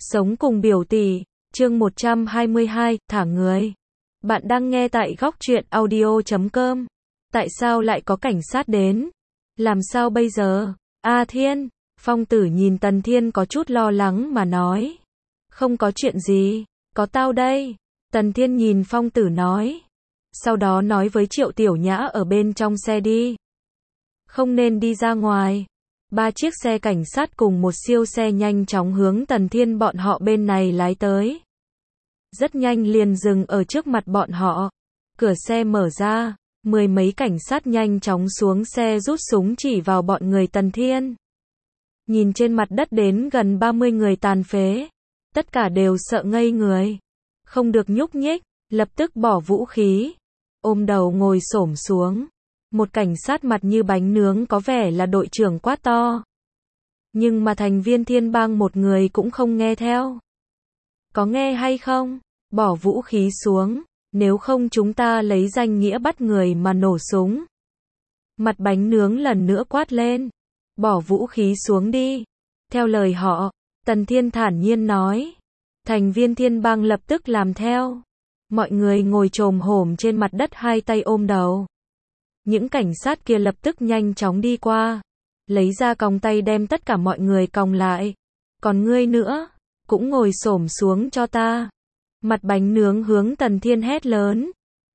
Sống cùng biểu tỷ, chương 122, thả người. Bạn đang nghe tại góc truyện audio.com. Tại sao lại có cảnh sát đến? Làm sao bây giờ? A Thiên, Phong Tử nhìn Tần Thiên có chút lo lắng mà nói. Không có chuyện gì, có tao đây. Tần Thiên nhìn Phong Tử nói. Sau đó nói với Triệu Tiểu Nhã ở bên trong xe đi. Không nên đi ra ngoài. 3 chiếc xe cảnh sát cùng một siêu xe nhanh chóng hướng Tần Thiên bọn họ bên này lái tới. Rất nhanh liền dừng ở trước mặt bọn họ. Cửa xe mở ra, 10 mấy cảnh sát nhanh chóng xuống xe rút súng chỉ vào bọn người Tần Thiên. Nhìn trên mặt đất đến gần 30 người tàn phế. Tất cả đều sợ ngây người. Không được nhúc nhích, lập tức bỏ vũ khí. Ôm đầu ngồi xổm xuống. Một cảnh sát mặt như bánh nướng có vẻ là đội trưởng quát to. Nhưng mà thành viên Thiên Bang một người cũng không nghe theo. Có nghe hay không? Bỏ vũ khí xuống, nếu không chúng ta lấy danh nghĩa bắt người mà nổ súng. Mặt bánh nướng lần nữa quát lên. Bỏ vũ khí xuống đi. Theo lời họ, Tần Thiên thản nhiên nói. Thành viên Thiên Bang lập tức làm theo. Mọi người ngồi chồm hổm trên mặt đất hai tay ôm đầu. Những cảnh sát kia lập tức nhanh chóng đi qua. Lấy ra còng tay đem tất cả mọi người còng lại. Còn ngươi nữa, cũng ngồi xổm xuống cho ta. Mặt bánh nướng hướng Tần Thiên hét lớn.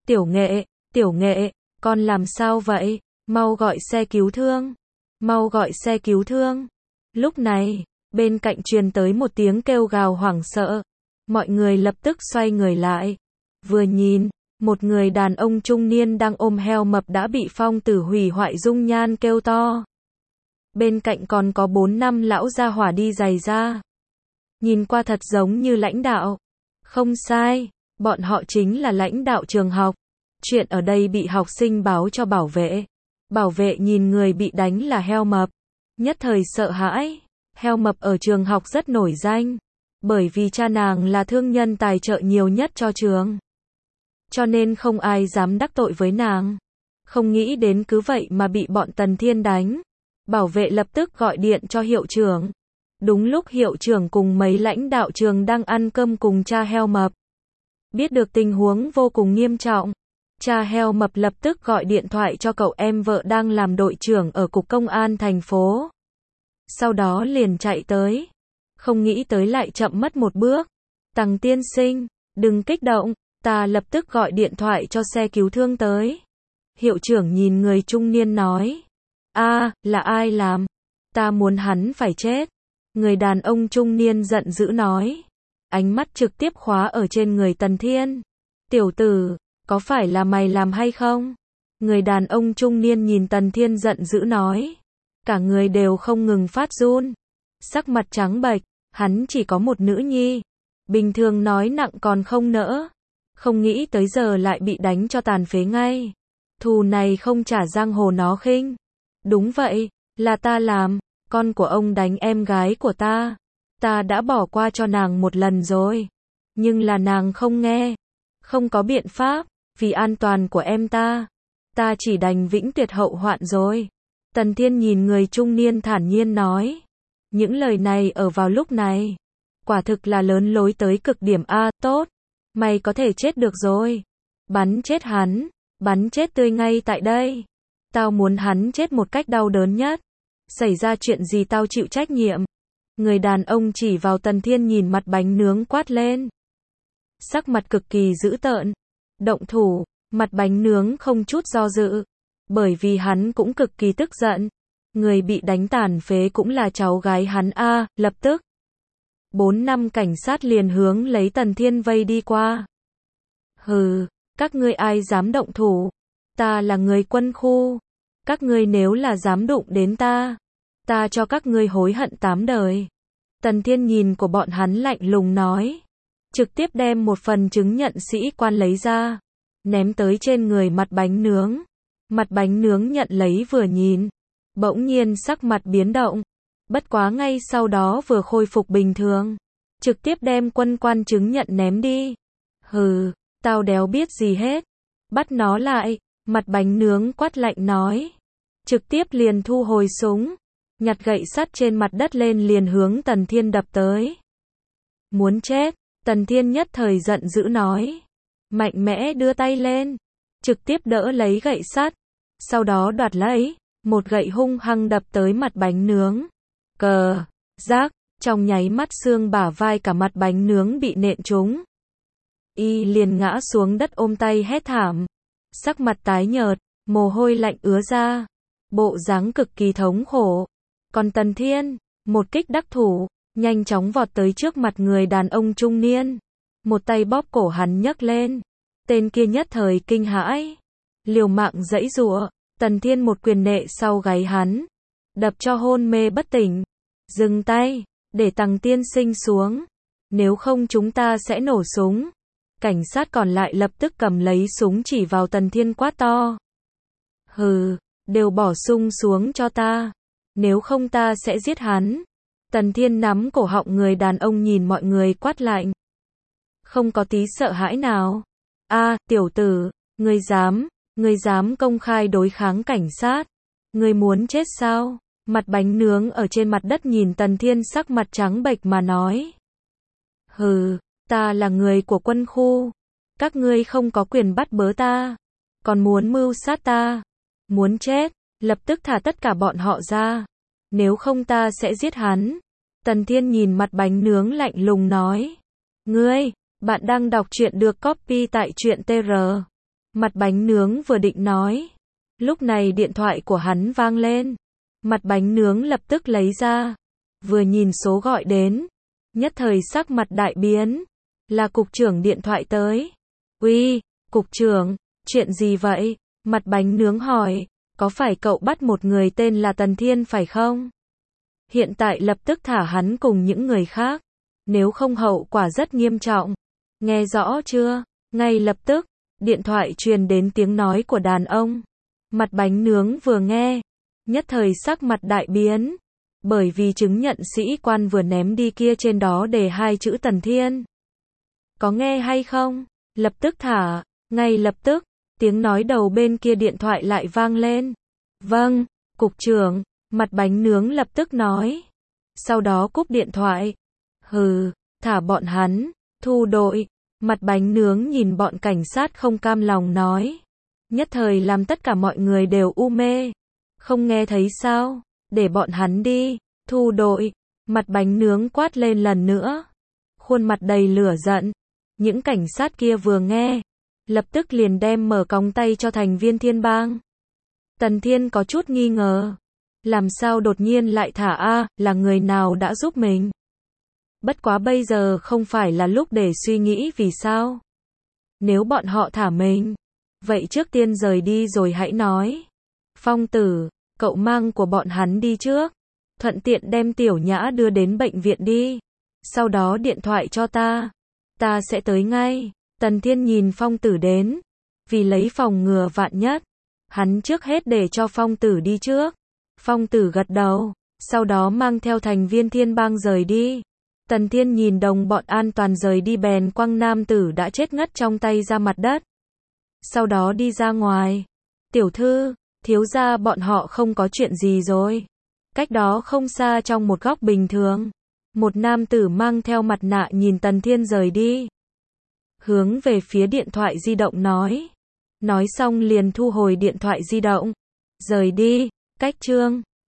Tiểu nghệ, con làm sao vậy? Mau gọi xe cứu thương. Mau gọi xe cứu thương. Lúc này, bên cạnh truyền tới một tiếng kêu gào hoảng sợ. Mọi người lập tức xoay người lại. Vừa nhìn, một người đàn ông trung niên đang ôm heo mập đã bị Phong Tử hủy hoại dung nhan kêu to. Bên cạnh còn có 4-5 lão gia hỏa đi giày ra. Nhìn qua thật giống như lãnh đạo. Không sai, bọn họ chính là lãnh đạo trường học. Chuyện ở đây bị học sinh báo cho bảo vệ. Bảo vệ nhìn người bị đánh là heo mập. Nhất thời sợ hãi. Heo mập ở trường học rất nổi danh. Bởi vì cha nàng là thương nhân tài trợ nhiều nhất cho trường. Cho nên không ai dám đắc tội với nàng. Không nghĩ đến cứ vậy mà bị bọn Tần Thiên đánh. Bảo vệ lập tức gọi điện cho hiệu trưởng. Đúng lúc hiệu trưởng cùng mấy lãnh đạo trường đang ăn cơm cùng cha heo mập. Biết được tình huống vô cùng nghiêm trọng. Cha heo mập lập tức gọi điện thoại cho cậu em vợ đang làm đội trưởng ở cục công an thành phố. Sau đó liền chạy tới. Không nghĩ tới lại chậm mất một bước. Tằng tiên sinh, đừng kích động. Ta lập tức gọi điện thoại cho xe cứu thương tới. Hiệu trưởng nhìn người trung niên nói. Là ai làm? Ta muốn hắn phải chết. Người đàn ông trung niên giận dữ nói. Ánh mắt trực tiếp khóa ở trên người Tần Thiên. Tiểu tử, có phải là mày làm hay không? Người đàn ông trung niên nhìn Tần Thiên giận dữ nói. Cả người đều không ngừng phát run. Sắc mặt trắng bệch, hắn chỉ có một nữ nhi. Bình thường nói nặng còn không nỡ. Không nghĩ tới giờ lại bị đánh cho tàn phế ngay. Thù này không trả giang hồ nó khinh. Đúng vậy, là ta làm. Con của ông đánh em gái của ta. Ta đã bỏ qua cho nàng một lần rồi. Nhưng là nàng không nghe. Không có biện pháp, vì an toàn của em ta. Ta chỉ đành vĩnh tuyệt hậu hoạn rồi. Tần Thiên nhìn người trung niên thản nhiên nói. Những lời này ở vào lúc này. Quả thực là lớn lối tới cực điểm. Tốt. Mày có thể chết được rồi. Bắn chết hắn. Bắn chết tươi ngay tại đây. Tao muốn hắn chết một cách đau đớn nhất. Xảy ra chuyện gì tao chịu trách nhiệm. Người đàn ông chỉ vào Tần Thiên nhìn mặt bánh nướng quát lên. Sắc mặt cực kỳ dữ tợn. Động thủ, mặt bánh nướng không chút do dự. Bởi vì hắn cũng cực kỳ tức giận. Người bị đánh tàn phế cũng là cháu gái hắn. Lập tức. 4-5 cảnh sát liền hướng lấy Tần Thiên vây đi qua. Hừ, các ngươi ai dám động thủ? Ta là người quân khu. Các ngươi nếu là dám đụng đến ta, ta cho các ngươi hối hận 8 đời. Tần Thiên nhìn của bọn hắn lạnh lùng nói. Trực tiếp đem một phần chứng nhận sĩ quan lấy ra. Ném tới trên người mặt bánh nướng. Mặt bánh nướng nhận lấy vừa nhìn. Bỗng nhiên sắc mặt biến động. Bất quá ngay sau đó vừa khôi phục bình thường. Trực tiếp đem quân quan chứng nhận ném đi. Hừ, tao đéo biết gì hết. Bắt nó lại. Mặt bánh nướng quát lạnh nói. Trực tiếp liền thu hồi súng. Nhặt gậy sắt trên mặt đất lên liền hướng Tần Thiên đập tới. Muốn chết, Tần Thiên nhất thời giận dữ nói. Mạnh mẽ đưa tay lên, trực tiếp đỡ lấy gậy sắt, sau đó đoạt lấy, một gậy hung hăng đập tới mặt bánh nướng. Cờ, rác, trong nháy mắt xương bả vai cả mặt bánh nướng bị nện trúng. Y liền ngã xuống đất ôm tay hét thảm, sắc mặt tái nhợt, mồ hôi lạnh ứa ra, bộ dáng cực kỳ thống khổ. Còn Tần Thiên, một kích đắc thủ, nhanh chóng vọt tới trước mặt người đàn ông trung niên, một tay bóp cổ hắn nhấc lên. Tên kia nhất thời kinh hãi, liều mạng giãy giụa, Tần Thiên một quyền nện sau gáy hắn, đập cho hôn mê bất tỉnh. Dừng tay, để Tằng tiên sinh xuống, nếu không chúng ta sẽ nổ súng. Cảnh sát còn lại lập tức cầm lấy súng chỉ vào Tần Thiên quát to. Hừ, đều bỏ súng xuống cho ta, nếu không ta sẽ giết hắn. Tần Thiên nắm cổ họng người đàn ông nhìn mọi người quát lạnh, không có tí sợ hãi nào. Tiểu tử, ngươi dám công khai đối kháng cảnh sát, ngươi muốn chết sao? Mặt bánh nướng ở trên mặt đất nhìn Tần Thiên sắc mặt trắng bệch mà nói. Hừ, ta là người của quân khu, các ngươi không có quyền bắt bớ ta, còn muốn mưu sát ta. Muốn chết, lập tức thả tất cả bọn họ ra, nếu không ta sẽ giết hắn. Tần Thiên nhìn mặt bánh nướng lạnh lùng nói. Bạn đang đọc truyện được copy tại truyện TR. Mặt bánh nướng vừa định nói, lúc này điện thoại của hắn vang lên. Mặt bánh nướng lập tức lấy ra, vừa nhìn số gọi đến, nhất thời sắc mặt đại biến, là cục trưởng điện thoại tới. Uy, cục trưởng, chuyện gì vậy? Mặt bánh nướng hỏi, có phải cậu bắt một người tên là Tần Thiên phải không? Hiện tại lập tức thả hắn cùng những người khác, nếu không hậu quả rất nghiêm trọng. Nghe rõ chưa? Ngay lập tức, điện thoại truyền đến tiếng nói của đàn ông. Mặt bánh nướng vừa nghe, nhất thời sắc mặt đại biến, bởi vì chứng nhận sĩ quan vừa ném đi kia trên đó đề 2 chữ Tần Thiên. Có nghe hay không? Lập tức thả, ngay lập tức, tiếng nói đầu bên kia điện thoại lại vang lên. Vâng, cục trưởng, mặt bánh nướng lập tức nói. Sau đó cúp điện thoại. Hừ, thả bọn hắn, thu đội. Mặt bánh nướng nhìn bọn cảnh sát không cam lòng nói. Nhất thời làm tất cả mọi người đều u mê. Không nghe thấy sao? Để bọn hắn đi, thu đội. Mặt bánh nướng quát lên lần nữa, khuôn mặt đầy lửa giận. Những cảnh sát kia vừa nghe, lập tức liền đem mở còng tay cho thành viên Thiên Bang. Tần Thiên có chút nghi ngờ, làm sao đột nhiên lại thả là người nào đã giúp mình? Bất quá bây giờ không phải là lúc để suy nghĩ vì sao. Nếu bọn họ thả mình, vậy trước tiên rời đi rồi hãy nói. Phong tử, cậu mang của bọn hắn đi trước, thuận tiện đem Tiểu Nhã đưa đến bệnh viện đi. Sau đó điện thoại cho ta sẽ tới ngay. Tần Thiên nhìn Phong tử đến, vì lấy phòng ngừa vạn nhất, hắn trước hết để cho Phong tử đi trước. Phong tử gật đầu, sau đó mang theo thành viên Thiên Bang rời đi. Tần Thiên nhìn đồng bọn an toàn rời đi bèn quăng nam tử đã chết ngất trong tay ra mặt đất. Sau đó đi ra ngoài. Tiểu thư, thiếu gia bọn họ không có chuyện gì rồi. Cách đó không xa trong một góc bình thường, một nam tử mang theo mặt nạ nhìn Tần Thiên rời đi, hướng về phía điện thoại di động nói. Nói xong liền thu hồi điện thoại di động, rời đi. Cách chương